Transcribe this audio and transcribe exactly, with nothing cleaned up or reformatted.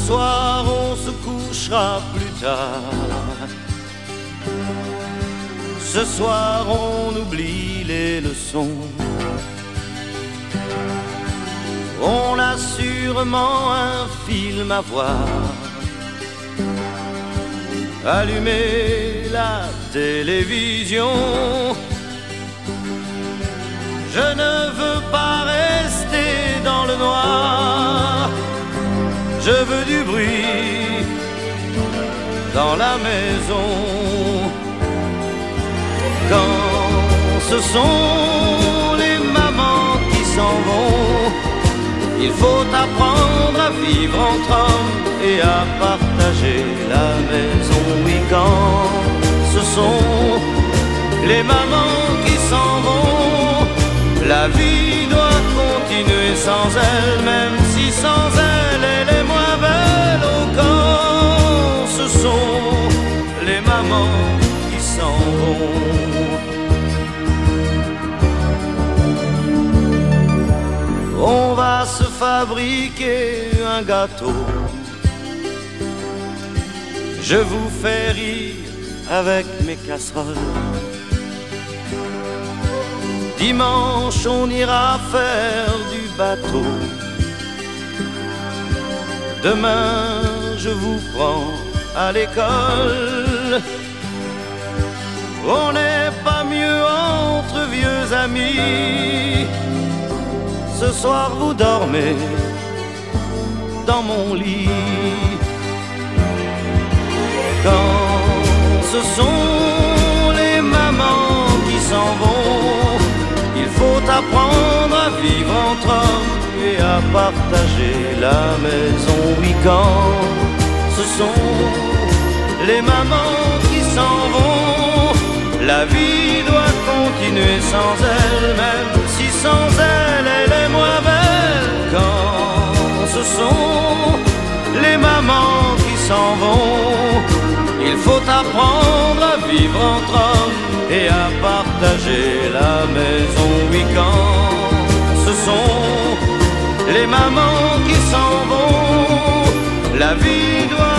soir on se couchera plus tard. Ce soir on oublie les leçons. On a sûrement un film à voir. Allumer la télévision. Je ne veux pas rester dans le noir. Je veux du bruit dans la maison. Quand ce sont les mamans qui s'en vont, il faut apprendre à vivre entre hommes et à partager la maison. Oui, quand ce sont les mamans qui s'en vont, la vie doit continuer sans elle, même si sans elle, elle est moins belle. Oh, quand ce sont les mamans qui s'en vont. On va se fabriquer un gâteau. Je vous fais rire avec mes casseroles. Dimanche, on ira faire du bateau. Demain, je vous prends à l'école. On n'est pas mieux entre vieux amis. Ce soir, vous dormez dans mon lit. Quand ce sont les mamans qui s'en vont, il faut apprendre à vivre entre hommes et à partager la maison. Oui, quand ce sont les mamans qui s'en vont, la vie doit continuer sans elle, même si sans elle, elle est moins belle. Quand ce sont les mamans qui s'en vont, il faut apprendre à vivre entre hommes et à partager la maison. Oui, quand ce sont les mamans qui s'en vont, la vie doit